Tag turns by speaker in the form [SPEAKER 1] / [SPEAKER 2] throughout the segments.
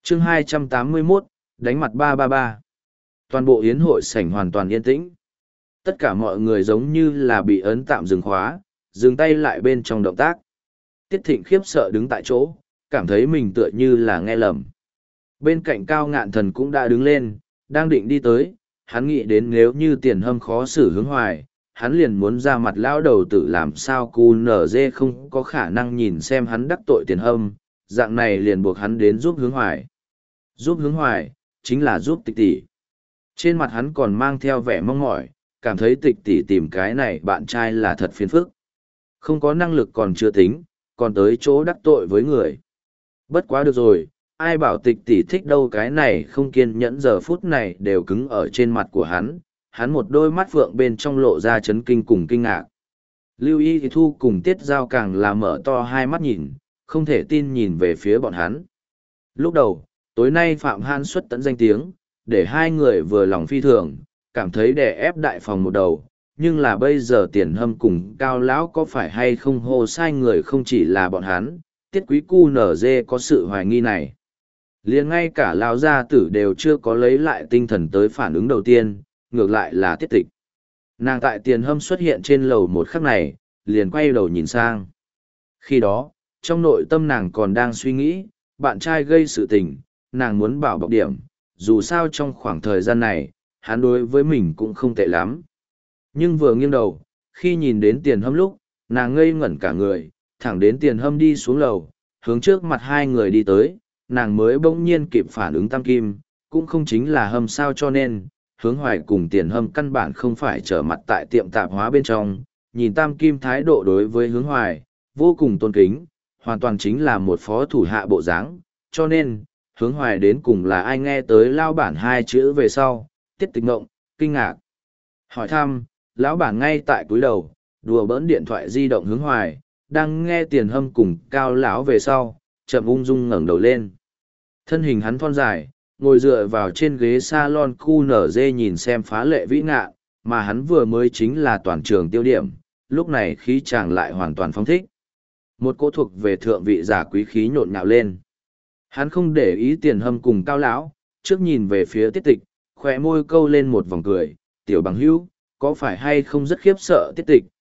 [SPEAKER 1] chương 281, đánh mặt 333. Toàn bộ yến hội sảnh hoàn toàn yên tĩnh. Tất cả mọi người giống như là bị ấn tạm dừng khóa, dừng tay lại bên trong động tác. Tiết Thịnh khiếp sợ đứng tại chỗ, cảm thấy mình tựa như là nghe lầm. Bên cạnh Cao Ngạn Thần cũng đã đứng lên, đang định đi tới, hắn nghĩ đến nếu như Tiền Hâm khó xử Hướng Hoài, hắn liền muốn ra mặt lão đầu tử làm sao cu nở dê không có khả năng nhìn xem hắn đắc tội Tiền Hâm, dạng này liền buộc hắn đến giúp Hướng Hoài. Giúp Hướng Hoài, chính là giúp Tịch tỷ. Trên mặt hắn còn mang theo vẻ mong mỏi, cảm thấy Tịch tỷ tìm cái này bạn trai là thật phiền phức. Không có năng lực còn chưa tính, còn tới chỗ đắc tội với người. Bất quá được rồi, ai bảo Tịch tỷ thích đâu, cái này không kiên nhẫn giờ phút này đều cứng ở trên mặt của hắn một đôi mắt phượng bên trong lộ ra chấn kinh cùng kinh ngạc. Lưu Y Thu cùng Tiết Giao càng là mở to hai mắt nhìn, không thể tin nhìn về phía bọn hắn. Lúc đầu, tối nay Phạm Hãn xuất tận danh tiếng, để hai người vừa lòng phi thường, cảm thấy đè ép đại phòng một đầu, nhưng là bây giờ Tiền Hâm cùng Cao lão có phải hay không hô sai người, không chỉ là bọn hắn, Tiết Quý Cu nở dê có sự hoài nghi này. Liền ngay cả lão gia tử đều chưa có lấy lại tinh thần tới phản ứng đầu tiên, ngược lại là Tiết Tịch. Nàng tại Tiền Hâm xuất hiện trên lầu một khắc này, liền quay đầu nhìn sang. Khi đó, trong nội tâm nàng còn đang suy nghĩ, bạn trai gây sự tình, nàng muốn bảo bọc điểm, dù sao trong khoảng thời gian này, hắn đối với mình cũng không tệ lắm. Nhưng vừa nghiêng đầu, khi nhìn đến Tiền Hâm lúc, nàng ngây ngẩn cả người, thẳng đến Tiền Hâm đi xuống lầu, hướng trước mặt hai người đi tới, nàng mới bỗng nhiên kịp phản ứng tam kim, cũng không chính là Hâm sao, cho nên Hướng Hoài cùng Tiền Hâm căn bản không phải trở mặt tại tiệm tạp hóa bên trong, nhìn tam kim thái độ đối với Hướng Hoài, vô cùng tôn kính, hoàn toàn chính là một phó thủ hạ bộ dáng, cho nên, Hướng Hoài đến cùng là ai nghe tới lao bản hai chữ về sau, Tiết Tịch ngộng, kinh ngạc. Hỏi thăm, lão bản ngay tại cúi đầu, đùa bỡn điện thoại di động Hướng Hoài, đang nghe Tiền Hâm cùng Cao lão về sau, chậm ung dung ngẩng đầu lên. Thân hình hắn thon dài, ngồi dựa vào trên ghế salon cu nở dê nhìn xem phá lệ vĩ ngạ, mà hắn vừa mới chính là toàn trường tiêu điểm, lúc này khí chàng lại hoàn toàn phóng thích. Một cỗ thuộc về thượng vị giả quý khí nhộn nhạo lên. Hắn không để ý Tiền Hâm cùng Cao lão, trước nhìn về phía Tiết Tịch, khóe môi câu lên một vòng cười, "Tiểu bằng hữu, có phải hay không rất khiếp sợ?" Tiết Tịch,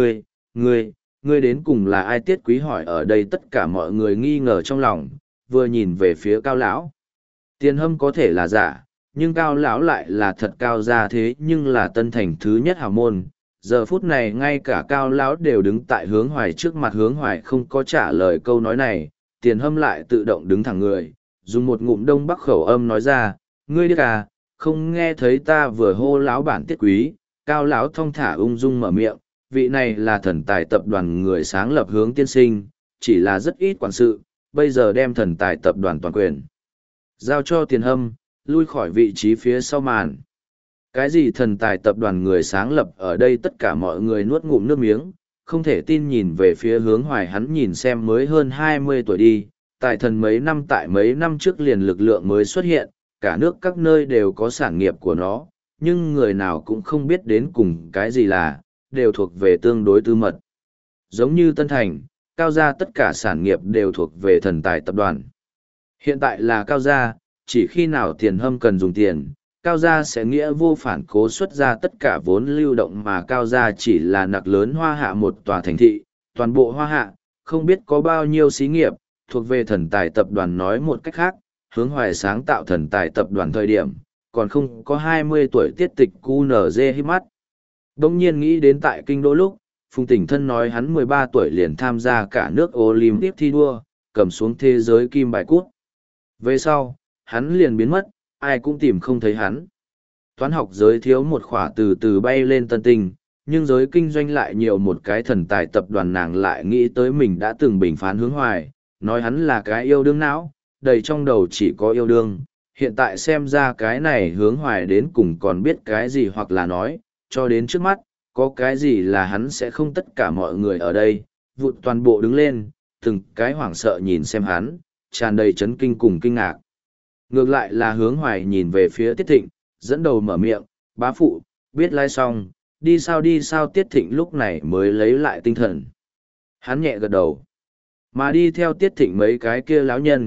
[SPEAKER 1] ngươi đến cùng là ai?" Tiết Quý hỏi. Ở đây tất cả mọi người nghi ngờ trong lòng, vừa nhìn về phía Cao lão. Tiền Hâm có thể là giả, nhưng Cao lão lại là thật cao gia thế, nhưng là Tân Thành thứ nhất hào môn. Giờ phút này ngay cả Cao lão đều đứng tại Hướng Hoài trước mặt, Hướng Hoài không có trả lời câu nói này, Tiền Hâm lại tự động đứng thẳng người, dùng một ngụm Đông Bắc khẩu âm nói ra, "Ngươi điếc à, không nghe thấy ta vừa hô lão bản Tiết Quý?" Cao lão thong thả ung dung mở miệng, "Vị này là Thần Tài tập đoàn người sáng lập Hướng tiên sinh, chỉ là rất ít quản sự, bây giờ đem Thần Tài tập đoàn toàn quyền giao cho Tiền Hâm, lui khỏi vị trí phía sau màn." Cái gì Thần Tài tập đoàn người sáng lập? Ở đây tất cả mọi người nuốt ngụm nước miếng, không thể tin nhìn về phía Hướng Hoài. Hắn nhìn xem mới hơn 20 tuổi đi, tài thần tại mấy năm trước liền lực lượng mới xuất hiện, cả nước các nơi đều có sản nghiệp của nó, nhưng người nào cũng không biết đến cùng cái gì là, đều thuộc về tương đối tư mật. Giống như Tân Thành, Cao gia tất cả sản nghiệp đều thuộc về Thần Tài tập đoàn. Hiện tại là Cao gia, chỉ khi nào Tiền Hâm cần dùng tiền, Cao gia sẽ nghĩa vô phản cố xuất ra tất cả vốn lưu động, mà Cao gia chỉ là nặc lớn Hoa Hạ một tòa thành thị, toàn bộ Hoa Hạ, không biết có bao nhiêu xí nghiệp, thuộc về Thần Tài tập đoàn. Nói một cách khác, Hướng Hoài sáng tạo Thần Tài tập đoàn thời điểm, còn không có 20 tuổi. Tiết Tịch cu nở dê hít mắt. Đông nhiên nghĩ đến tại kinh đô lúc, Phùng Tỉnh Thân nói hắn 13 tuổi liền tham gia cả nước Olympic thi đua, cầm xuống thế giới kim bài cút. Về sau, hắn liền biến mất, ai cũng tìm không thấy hắn. Toán học giới thiếu một khỏa từ từ bay lên tân tinh, nhưng giới kinh doanh lại nhiều một cái Thần Tài tập đoàn. Nàng lại nghĩ tới mình đã từng bình phán Hướng Hoài, nói hắn là cái yêu đương não, đầy trong đầu chỉ có yêu đương. Hiện tại xem ra cái này Hướng Hoài đến cùng còn biết cái gì, hoặc là nói, cho đến trước mắt, có cái gì là hắn sẽ không. Tất cả mọi người ở đây, vụt toàn bộ đứng lên, từng cái hoảng sợ nhìn xem hắn, tràn đầy chấn kinh cùng kinh ngạc. Ngược lại là Hướng Hoài nhìn về phía Tiết Thịnh, dẫn đầu mở miệng, "Bá phụ, biết lai xong, đi sao?" Tiết Thịnh lúc này mới lấy lại tinh thần. Hắn nhẹ gật đầu. Mà đi theo Tiết Thịnh mấy cái kia lão nhân,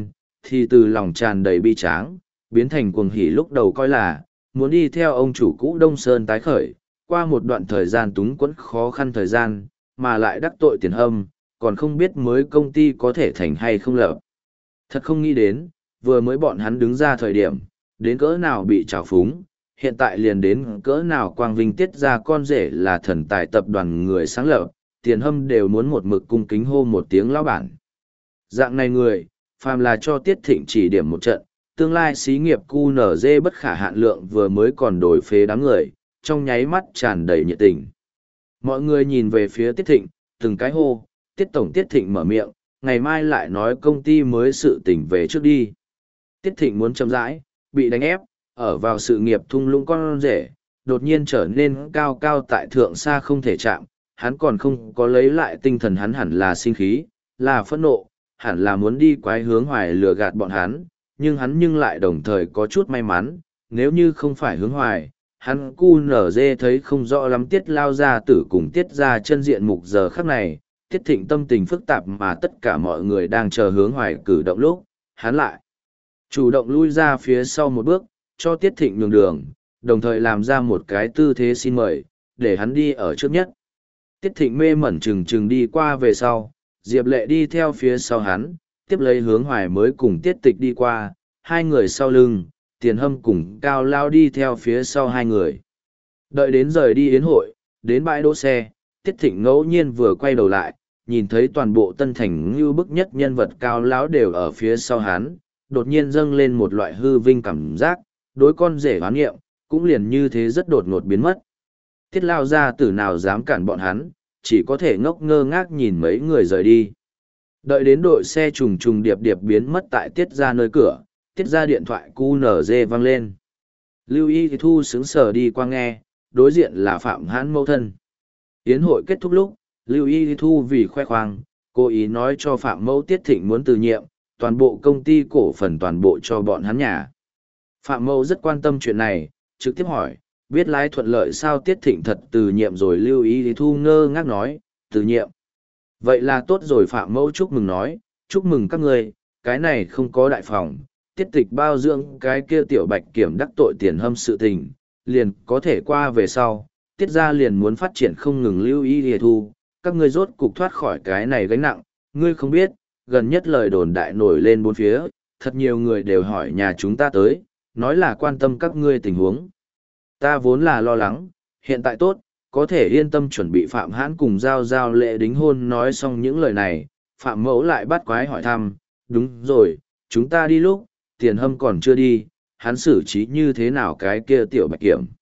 [SPEAKER 1] thì từ lòng tràn đầy bi tráng, biến thành cuồng hỉ lúc đầu coi là, muốn đi theo ông chủ cũ Đông Sơn tái khởi, qua một đoạn thời gian túng quẫn khó khăn thời gian, mà lại đắc tội Tiền Hâm, còn không biết mới công ty có thể thành hay không lập. Thật không nghĩ đến, vừa mới bọn hắn đứng ra thời điểm, đến cỡ nào bị trào phúng, hiện tại liền đến cỡ nào quang vinh tiết ra con rể là thần tài tập đoàn người sáng lập, Tiền Hâm đều muốn một mực cung kính hô một tiếng lão bản. Dạng này người, phàm là cho Tiết Thịnh chỉ điểm một trận, tương lai xí nghiệp QNZ bất khả hạn lượng vừa mới còn đổi phế đám người, trong nháy mắt tràn đầy nhiệt tình. Mọi người nhìn về phía Tiết Thịnh, từng cái hô, Tiết Tổng. Tiết Thịnh mở miệng, ngày mai lại nói công ty mới sự tỉnh về trước đi. Tiết Thịnh muốn chậm rãi, bị đánh ép, ở vào sự nghiệp thung lũng con rể, đột nhiên trở nên cao cao tại thượng xa không thể chạm, hắn còn không có lấy lại tinh thần, hắn hẳn là sinh khí, là phẫn nộ, hẳn là muốn đi quái hướng hoài lừa gạt bọn hắn, nhưng lại đồng thời có chút may mắn, nếu như không phải hướng hoài, hắn cu nở dê thấy không rõ lắm Tiết lao ra tử cùng Tiết ra chân diện mục giờ khắc này. Tiết Thịnh tâm tình phức tạp mà tất cả mọi người đang chờ hướng hoài cử động lúc, hắn lại chủ động lui ra phía sau một bước, cho Tiết Thịnh nhường đường, đồng thời làm ra một cái tư thế xin mời, để hắn đi ở trước nhất. Tiết Thịnh mê mẩn chừng đi qua về sau, Diệp Lệ đi theo phía sau hắn, tiếp lấy hướng hoài mới cùng Tiết Tịch đi qua, hai người sau lưng, Tiền Hâm cùng Cao Lao đi theo phía sau hai người. Đợi đến rời đi yến hội, đến bãi đỗ xe, Tiết Thịnh ngẫu nhiên vừa quay đầu lại, nhìn thấy toàn bộ Tân Thành như bức nhất nhân vật Cao Lão đều ở phía sau hắn, đột nhiên dâng lên một loại hư vinh cảm giác, đối con rể hoán nghiệm, cũng liền như thế rất đột ngột biến mất. Tiết lao ra tử nào dám cản bọn hắn, chỉ có thể ngốc ngơ ngác nhìn mấy người rời đi. Đợi đến đội xe trùng điệp biến mất tại Tiết ra nơi cửa, Tiết ra điện thoại QNZ vang lên. Lưu Y Thu sướng sờ đi qua nghe, đối diện là Phạm Hãn mẫu thân. Yến hội kết thúc lúc, Lưu Y Thu vì khoe khoang, cố ý nói cho Phạm Mẫu Tiết Thịnh muốn từ nhiệm, toàn bộ công ty cổ phần toàn bộ cho bọn hắn nhà. Phạm Mẫu rất quan tâm chuyện này, trực tiếp hỏi, biết lái thuận lợi sao Tiết Thịnh thật từ nhiệm rồi. Lưu Y Thu ngơ ngác nói, từ nhiệm. Vậy là tốt rồi. Phạm Mẫu chúc mừng nói, chúc mừng các người, cái này không có đại phòng, Tiết Tịch bao dưỡng cái kia tiểu Bạch Kiểm đắc tội Tiền Hâm sự tình, liền có thể qua về sau. Tiết ra liền muốn phát triển không ngừng. Lưu Y Thu, các ngươi rốt cục thoát khỏi cái này gánh nặng, ngươi không biết, gần nhất lời đồn đại nổi lên bốn phía, thật nhiều người đều hỏi nhà chúng ta tới, nói là quan tâm các ngươi tình huống. Ta vốn là lo lắng, hiện tại tốt, có thể yên tâm chuẩn bị. Phạm Hãn cùng Giao Lệ đính hôn. Nói xong những lời này, Phạm Mẫu lại bắt quái hỏi thăm, đúng rồi, chúng ta đi lúc, Tiền Hâm còn chưa đi, hắn xử trí như thế nào cái kia tiểu Bạch Kiểm.